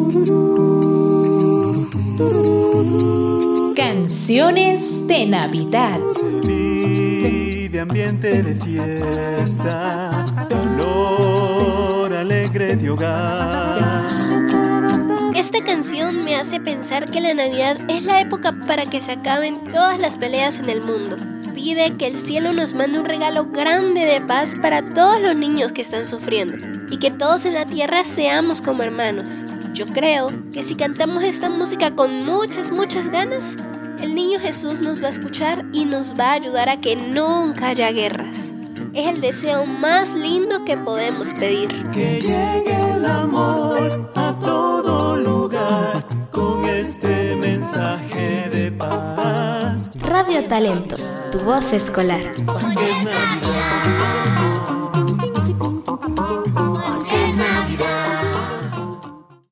Canciones de Navidad. Se vive ambiente de fiesta, olor alegre de hogar. Esta canción me hace pensar que la Navidad es la época para que se acaben todas las peleas en el mundo. Pide que el cielo nos mande un regalo grande de paz para todos los niños que están sufriendo y que todos en la tierra seamos como hermanos. Yo creo que si cantamos esta música con muchas ganas, el niño Jesús nos va a escuchar y nos va a ayudar a que nunca haya guerras. Es el deseo más lindo que podemos pedir. Que llegue el amor a todo lugar con este mensaje de paz. Radio Talento, tu voz escolar. Es Navidad.